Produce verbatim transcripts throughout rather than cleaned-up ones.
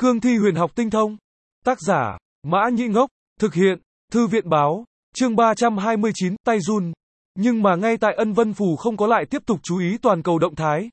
Cương thi huyền học tinh thông. Tác giả, Mã Nhĩ Ngốc. Thực hiện, Thư viện Báo. Chương ba trăm hai mươi chín, tay run. Nhưng mà ngay tại Ân Vân Phù không có lại tiếp tục chú ý toàn cầu động thái.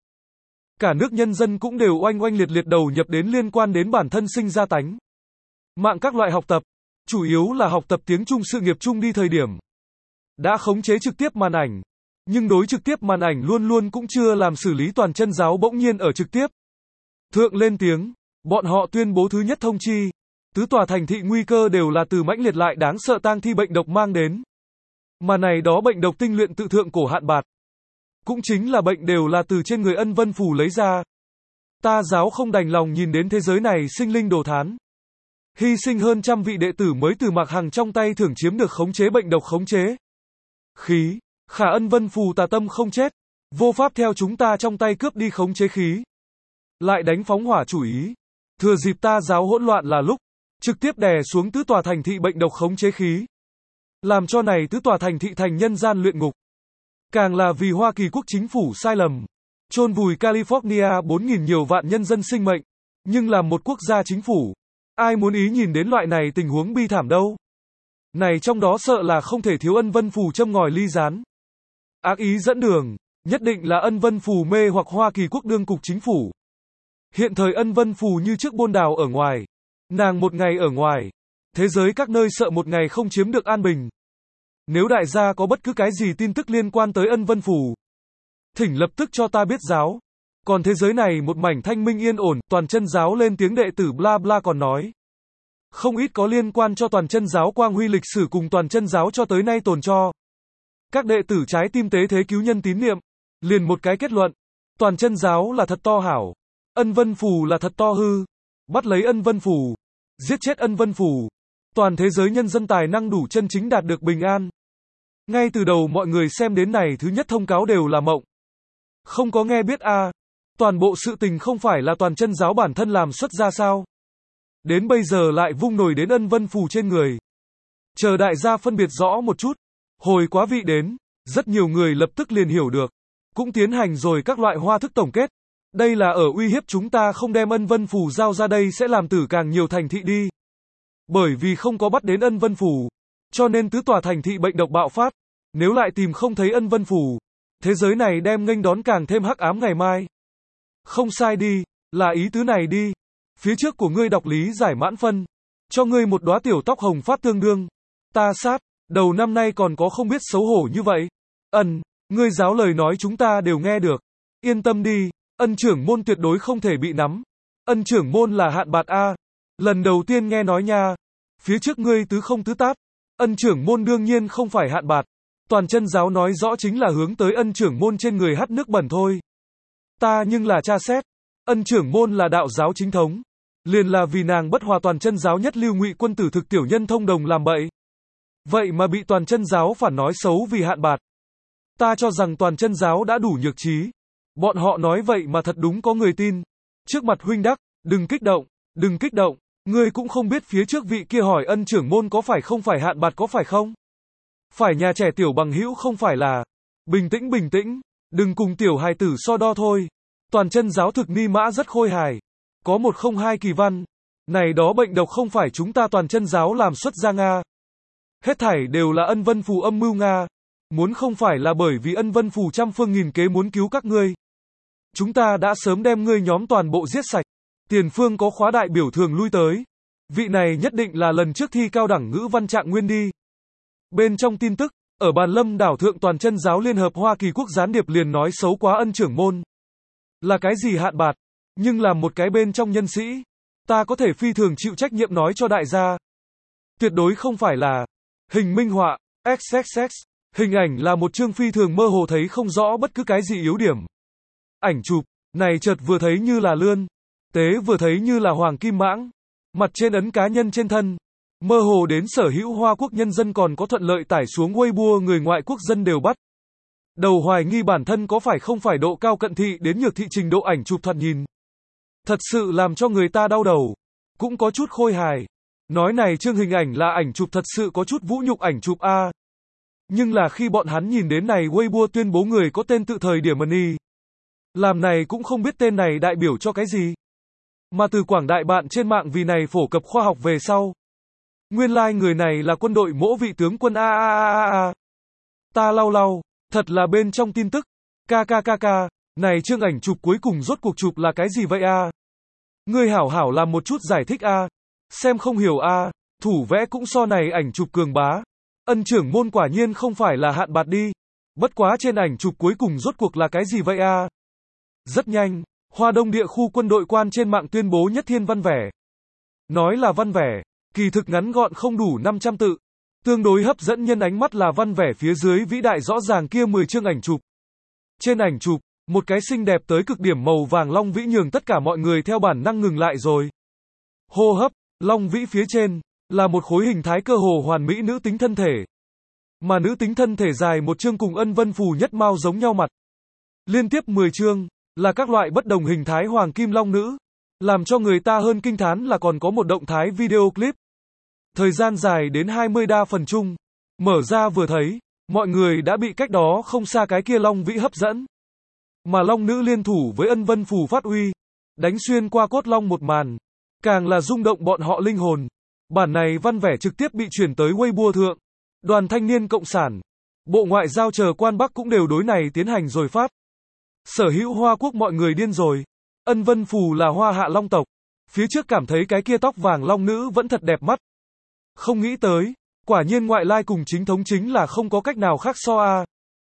Cả nước nhân dân cũng đều oanh oanh liệt liệt đầu nhập đến liên quan đến bản thân sinh ra tánh mạng các loại học tập, chủ yếu là học tập tiếng Trung sự nghiệp chung đi thời điểm. Đã khống chế trực tiếp màn ảnh, nhưng đối trực tiếp màn ảnh luôn luôn cũng chưa làm xử lý toàn chân giáo bỗng nhiên ở trực tiếp. Thượng lên tiếng, bọn họ tuyên bố thứ nhất thông chi, tứ tòa thành thị nguy cơ đều là từ mãnh liệt lại đáng sợ tang thi bệnh độc mang đến. Mà này đó bệnh độc tinh luyện tự thượng cổ hạn bạt. Cũng chính là bệnh đều là từ trên người Ân Vân Phù lấy ra. Ta giáo không đành lòng nhìn đến thế giới này sinh linh đồ thán. Hy sinh hơn trăm vị đệ tử mới từ Mạc Hằng trong tay thưởng chiếm được khống chế bệnh độc khống chế. Khí, khả Ân Vân Phù tà tâm không chết, vô pháp theo chúng ta trong tay cướp đi khống chế khí. Lại đánh phóng hỏa chủ ý. Thừa dịp ta giáo hỗn loạn là lúc, trực tiếp đè xuống tứ tòa thành thị bệnh độc khống chế khí. Làm cho này tứ tòa thành thị thành nhân gian luyện ngục. Càng là vì Hoa Kỳ quốc chính phủ sai lầm, chôn vùi California bốn nghìn nhiều vạn nhân dân sinh mệnh, nhưng làm một quốc gia chính phủ, ai muốn ý nhìn đến loại này tình huống bi thảm đâu. Này trong đó sợ là không thể thiếu Ân Vân Phù châm ngòi ly gián. Ác ý dẫn đường, nhất định là Ân Vân Phù mê hoặc Hoa Kỳ quốc đương cục chính phủ. Hiện thời Ân Vân Phù như trước bôn đào ở ngoài, nàng một ngày ở ngoài, thế giới các nơi sợ một ngày không chiếm được an bình. Nếu đại gia có bất cứ cái gì tin tức liên quan tới Ân Vân Phù, thỉnh lập tức cho ta biết giáo. Còn thế giới này một mảnh thanh minh yên ổn, toàn chân giáo lên tiếng đệ tử bla bla còn nói. Không ít có liên quan cho toàn chân giáo quang huy lịch sử cùng toàn chân giáo cho tới nay tồn cho. Các đệ tử trái tim tế thế cứu nhân tín niệm, liền một cái kết luận. Toàn chân giáo là thật to hảo, Ân Vân Phù là thật to hư. Bắt lấy Ân Vân Phù, giết chết Ân Vân Phù, toàn thế giới nhân dân tài năng đủ chân chính đạt được bình an. Ngay từ đầu mọi người xem đến này thứ nhất thông cáo đều là mộng. Không có nghe biết a, à, toàn bộ sự tình không phải là toàn chân giáo bản thân làm xuất ra sao? Đến bây giờ lại vung nổi đến Ân Vân Phù trên người. Chờ đại gia phân biệt rõ một chút. Hồi quá vị đến, rất nhiều người lập tức liền hiểu được. Cũng tiến hành rồi các loại hoa thức tổng kết. Đây là ở uy hiếp chúng ta không đem Ân Vân Phù giao ra đây sẽ làm tử càng nhiều thành thị đi. Bởi vì không có bắt đến Ân Vân Phù, cho nên tứ tòa thành thị bệnh độc bạo phát. Nếu lại tìm không thấy Ân Vân Phù, thế giới này đem nghênh đón càng thêm hắc ám ngày mai. Không sai đi, là ý tứ này đi. Phía trước của ngươi đọc lý giải mãn phân, cho ngươi một đóa tiểu tóc hồng phát tương đương. Ta sát, đầu năm nay còn có không biết xấu hổ như vậy. Ân, ngươi giáo lời nói chúng ta đều nghe được. Yên tâm đi, Ân trưởng môn tuyệt đối không thể bị nắm. Ân trưởng môn là hạn bạt A. Lần đầu tiên nghe nói nha. Phía trước ngươi tứ không tứ tát. Ân trưởng môn đương nhiên không phải hạn bạt. Toàn chân giáo nói rõ chính là hướng tới Ân trưởng môn trên người hắt nước bẩn thôi. Ta nhưng là tra xét. Ân trưởng môn là đạo giáo chính thống. Liền là vì nàng bất hòa toàn chân giáo nhất lưu ngụy quân tử thực tiểu nhân thông đồng làm bậy. Vậy mà bị toàn chân giáo phản nói xấu vì hạn bạt. Ta cho rằng toàn chân giáo đã đủ nhược trí. Bọn họ nói vậy mà thật đúng có người tin. Trước mặt huynh đắc, đừng kích động, đừng kích động. Ngươi cũng không biết phía trước vị kia hỏi Ân trưởng môn có phải không phải hạn bạt có phải không? Phải nhà trẻ tiểu bằng hữu không phải là. Bình tĩnh bình tĩnh, đừng cùng tiểu hài tử so đo thôi. Toàn chân giáo thực ni mã rất khôi hài. Có một không hai kỳ văn. Này đó bệnh độc không phải chúng ta toàn chân giáo làm xuất ra Nga. Hết thảy đều là Ân Vân Phù âm mưu Nga. Muốn không phải là bởi vì Ân Vân Phù trăm phương nghìn kế muốn cứu các ngươi. Chúng ta đã sớm đem ngươi nhóm toàn bộ giết sạch. Tiền phương có khóa đại biểu thường lui tới. Vị này nhất định là lần trước thi cao đẳng ngữ văn trạng nguyên đi. Bên trong tin tức, ở bàn lâm đảo thượng toàn chân giáo liên hợp Hoa Kỳ quốc gián điệp liền nói xấu quá Ân trưởng môn. Là cái gì hạn bạt, nhưng làm một cái bên trong nhân sĩ, ta có thể phi thường chịu trách nhiệm nói cho đại gia. Tuyệt đối không phải là hình minh họa, xx xx, hình ảnh là một chương phi thường mơ hồ thấy không rõ bất cứ cái gì yếu điểm. Ảnh chụp, này chợt vừa thấy như là lươn, tế vừa thấy như là hoàng kim mãng, mặt trên ấn cá nhân trên thân. Mơ hồ đến sở hữu Hoa quốc nhân dân còn có thuận lợi tải xuống Weibo người ngoại quốc dân đều bắt. Đầu hoài nghi bản thân có phải không phải độ cao cận thị đến nhược thị trình độ ảnh chụp thoạt nhìn. Thật sự làm cho người ta đau đầu. Cũng có chút khôi hài. Nói này chương hình ảnh là ảnh chụp thật sự có chút vũ nhục ảnh chụp A. Nhưng là khi bọn hắn nhìn đến này Weibo tuyên bố người có tên tự thời điểm money. Làm này cũng không biết tên này đại biểu cho cái gì. mà từ quảng đại bạn trên mạng vì này phổ cập khoa học về sau. Nguyên lai like người này là quân đội mỗ vị tướng quân a a a a a. Ta lau lau, thật là bên trong tin tức. Kkk, này chương ảnh chụp cuối cùng rốt cuộc chụp là cái gì vậy a? Ngươi hảo hảo làm một chút giải thích a. Xem không hiểu a, thủ vẽ cũng so này ảnh chụp cường bá. Ân trưởng môn quả nhiên không phải là hạn bạt đi. Bất quá trên ảnh chụp cuối cùng rốt cuộc là cái gì vậy a? Rất nhanh, Hoa Đông địa khu quân đội quan trên mạng tuyên bố nhất thiên văn vẻ. Nói là văn vẻ, kỳ thực ngắn gọn không đủ năm trăm tự. Tương đối hấp dẫn nhân ánh mắt là văn vẻ phía dưới vĩ đại rõ ràng kia mười chương ảnh chụp. Trên ảnh chụp, một cái xinh đẹp tới cực điểm màu vàng long vĩ nhường tất cả mọi người theo bản năng ngừng lại rồi. Hô hấp, long vĩ phía trên, là một khối hình thái cơ hồ hoàn mỹ nữ tính thân thể. Mà nữ tính thân thể dài một chương cùng Ân Vân Phù nhất mao giống nhau mặt. Liên tiếp mười chương, là các loại bất đồng hình thái hoàng kim long nữ. Làm cho người ta hơn kinh thán là còn có một động thái video clip. Thời gian dài đến hai mươi đa phần chung. Mở ra vừa thấy, mọi người đã bị cách đó không xa cái kia long vĩ hấp dẫn. Mà long nữ liên thủ với Ân Vân Phù phát uy, đánh xuyên qua cốt long một màn, càng là rung động bọn họ linh hồn. Bản này văn vẻ trực tiếp bị chuyển tới Weibo thượng. Đoàn Thanh niên Cộng sản, Bộ Ngoại giao chờ quan Bắc cũng đều đối này tiến hành rồi phát. Sở hữu Hoa Quốc mọi người điên rồi. Ân Vân Phù là Hoa Hạ Long tộc. Phía trước cảm thấy cái kia tóc vàng long nữ vẫn thật đẹp mắt. Không nghĩ tới, quả nhiên ngoại lai cùng chính thống chính là không có cách nào khác so a.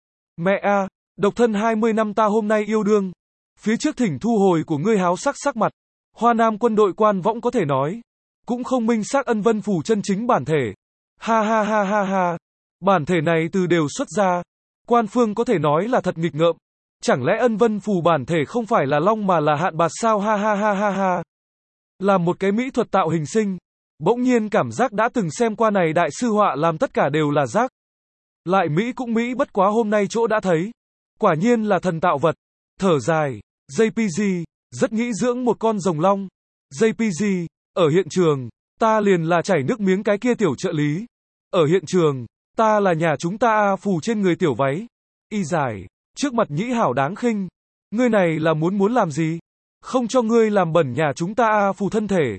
Mẹ a, độc thân hai mươi năm ta hôm nay yêu đương. Phía trước thỉnh thu hồi của ngươi háo sắc sắc mặt. Hoa Nam quân đội quan võng có thể nói. Cũng không minh xác Ân Vân Phù chân chính bản thể. Ha ha ha ha ha. Bản thể này từ đều xuất ra. Quan phương có thể nói là thật nghịch ngợm. Chẳng lẽ Ân Vân Phù bản thể không phải là long mà là hạn bạt sao ha ha ha ha ha. Làm một cái mỹ thuật tạo hình sinh. Bỗng nhiên cảm giác đã từng xem qua này đại sư họa làm tất cả đều là rác. Lại Mỹ cũng Mỹ bất quá hôm nay chỗ đã thấy. Quả nhiên là thần tạo vật. Thở dài. giê pê giê, rất nghĩ dưỡng một con rồng long. giê pê giê, ở hiện trường, ta liền là chảy nước miếng cái kia tiểu trợ lý. Ở hiện trường, ta là nhà chúng ta a phù trên người tiểu váy. Y dài, trước mặt nhĩ hảo đáng khinh. Ngươi này là muốn muốn làm gì? Không cho ngươi làm bẩn nhà chúng ta a phù thân thể.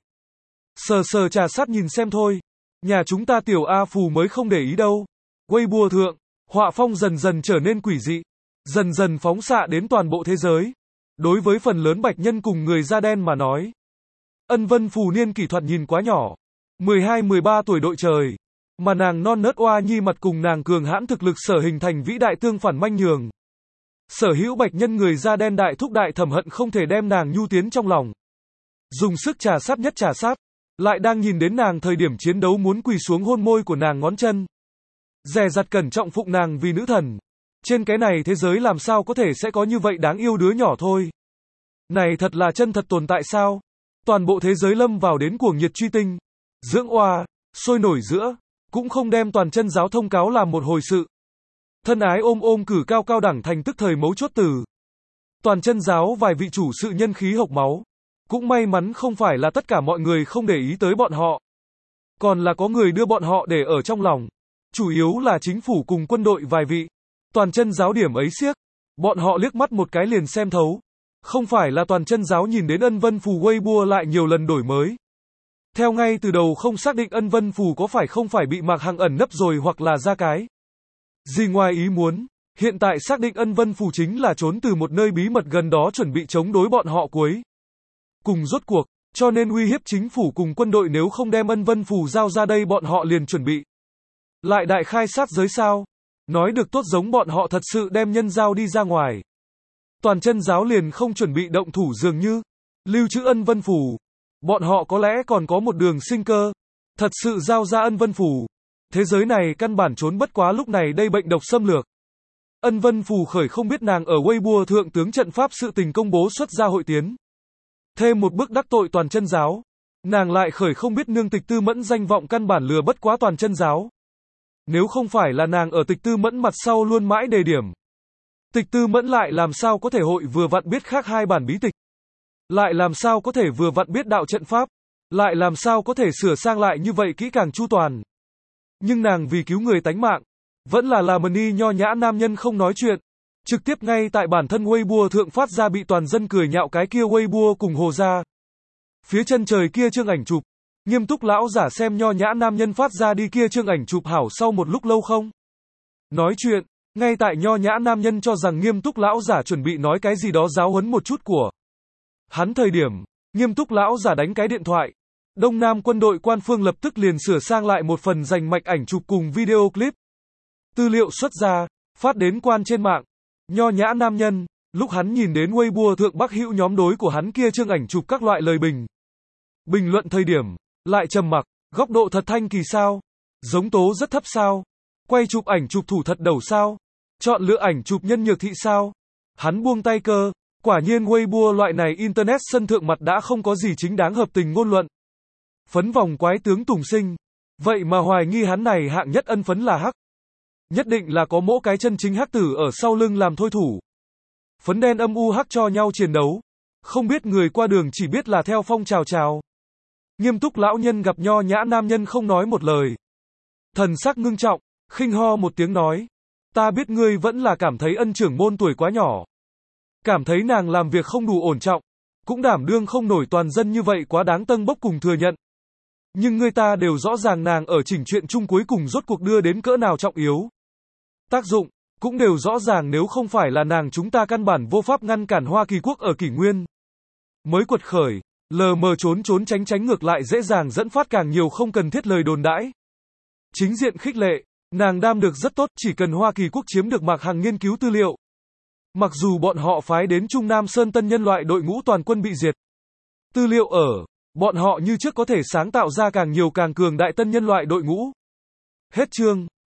Sờ sờ trà sát nhìn xem thôi. Nhà chúng ta tiểu A Phù mới không để ý đâu. Weibo thượng, họa phong dần dần trở nên quỷ dị. Dần dần phóng xạ đến toàn bộ thế giới. Đối với phần lớn bạch nhân cùng người da đen mà nói. Ân Vân Phù niên kỷ thuật nhìn quá nhỏ. mười hai mười ba tuổi đội trời. Mà nàng non nớt oa nhi mặt cùng nàng cường hãn thực lực sở hình thành vĩ đại tương phản manh nhường. Sở hữu bạch nhân người da đen đại thúc đại thầm hận không thể đem nàng nhu tiến trong lòng. Dùng sức trà sát nhất trà sát. Lại đang nhìn đến nàng thời điểm chiến đấu muốn quỳ xuống hôn môi của nàng ngón chân. Dè dặt cẩn trọng phụng nàng vì nữ thần. Trên cái này thế giới làm sao có thể sẽ có như vậy đáng yêu đứa nhỏ thôi. Này thật là chân thật tồn tại sao? Toàn bộ thế giới lâm vào đến cuồng nhiệt truy tinh. Dưỡng oa, sôi nổi giữa. Cũng không đem toàn chân giáo thông cáo làm một hồi sự. Thân ái ôm ôm cử cao cao đẳng thành tức thời mấu chốt từ. Toàn chân giáo vài vị chủ sự nhân khí hộc máu. Cũng may mắn không phải là tất cả mọi người không để ý tới bọn họ. Còn là có người đưa bọn họ để ở trong lòng. Chủ yếu là chính phủ cùng quân đội vài vị. Toàn chân giáo điểm ấy siếc. Bọn họ liếc mắt một cái liền xem thấu. Không phải là toàn chân giáo nhìn đến Ân Vân Phù Weibo lại nhiều lần đổi mới. Theo ngay từ đầu không xác định Ân Vân Phù có phải không phải bị Mạc Hằng ẩn nấp rồi hoặc là ra cái gì ngoài ý muốn. Hiện tại xác định Ân Vân Phù chính là trốn từ một nơi bí mật gần đó chuẩn bị chống đối bọn họ cuối cùng rốt cuộc, cho nên uy hiếp chính phủ cùng quân đội nếu không đem Ân Vân Phù giao ra đây bọn họ liền chuẩn bị. Lại đại khai sát giới sao? Nói được tốt giống bọn họ thật sự đem nhân giao đi ra ngoài. Toàn chân giáo liền không chuẩn bị động thủ dường như. Lưu trữ Ân Vân Phù. Bọn họ có lẽ còn có một đường sinh cơ. Thật sự giao ra Ân Vân Phù. Thế giới này căn bản trốn bất quá lúc này đây bệnh độc xâm lược. Ân Vân Phù khởi không biết nàng ở Weibo thượng tướng trận pháp sự tình công bố xuất ra hội tiến. Thêm một bước đắc tội toàn chân giáo. Nàng lại khởi không biết nương Tịch Tư Mẫn danh vọng căn bản lừa bất quá toàn chân giáo. Nếu không phải là nàng ở Tịch Tư Mẫn mặt sau luôn mãi đề điểm. Tịch Tư Mẫn lại làm sao có thể hội vừa vặn biết khác hai bản bí tịch. Lại làm sao có thể vừa vặn biết đạo trận pháp. Lại làm sao có thể sửa sang lại như vậy kỹ càng chu toàn. Nhưng nàng vì cứu người tánh mạng. Vẫn là là mần y nho nhã nam nhân không nói chuyện. Trực tiếp ngay tại bản thân Weibo thượng phát ra bị toàn dân cười nhạo cái kia Weibo cùng hồ ra. Phía chân trời kia trương ảnh chụp. Nghiêm túc lão giả xem nho nhã nam nhân phát ra đi kia trương ảnh chụp hảo sau một lúc lâu không nói chuyện, ngay tại nho nhã nam nhân cho rằng nghiêm túc lão giả chuẩn bị nói cái gì đó giáo huấn một chút của hắn thời điểm, nghiêm túc lão giả đánh cái điện thoại. Đông Nam quân đội quan phương lập tức liền sửa sang lại một phần dành mạch ảnh chụp cùng video clip. Tư liệu xuất ra, phát đến quan trên mạng. Nho nhã nam nhân, lúc hắn nhìn đến Weibo thượng Bắc Hữu nhóm đối của hắn kia trương ảnh chụp các loại lời bình. Bình luận thời điểm, lại trầm mặc, góc độ thật thanh kỳ sao? Giống tố rất thấp sao? Quay chụp ảnh chụp thủ thật đầu sao? Chọn lựa ảnh chụp nhân nhược thị sao? Hắn buông tay cơ, quả nhiên Weibo loại này internet sân thượng mặt đã không có gì chính đáng hợp tình ngôn luận. Phấn vòng quái tướng Tùng Sinh. Vậy mà hoài nghi hắn này hạng nhất ân phấn là hắc. Nhất định là có mỗi cái chân chính hắc tử ở sau lưng làm thôi thủ. Phấn đen âm u hắc cho nhau chiến đấu. Không biết người qua đường chỉ biết là theo phong trào trào. Nghiêm túc lão nhân gặp nho nhã nam nhân không nói một lời. Thần sắc ngưng trọng, khinh ho một tiếng nói. Ta biết ngươi vẫn là cảm thấy ân trưởng môn tuổi quá nhỏ. Cảm thấy nàng làm việc không đủ ổn trọng. Cũng đảm đương không nổi toàn dân như vậy quá đáng tâng bốc cùng thừa nhận. Nhưng người ta đều rõ ràng nàng ở chỉnh chuyện chung cuối cùng rốt cuộc đưa đến cỡ nào trọng yếu. Tác dụng, cũng đều rõ ràng nếu không phải là nàng chúng ta căn bản vô pháp ngăn cản Hoa Kỳ quốc ở kỷ nguyên. Mới quật khởi, lờ mờ trốn trốn tránh tránh ngược lại dễ dàng dẫn phát càng nhiều không cần thiết lời đồn đãi. Chính diện khích lệ, nàng đam được rất tốt chỉ cần Hoa Kỳ quốc chiếm được Mạc Hằng nghiên cứu tư liệu. Mặc dù bọn họ phái đến Trung Nam Sơn tân nhân loại đội ngũ toàn quân bị diệt. Tư liệu ở, bọn họ như trước có thể sáng tạo ra càng nhiều càng cường đại tân nhân loại đội ngũ. Hết chương.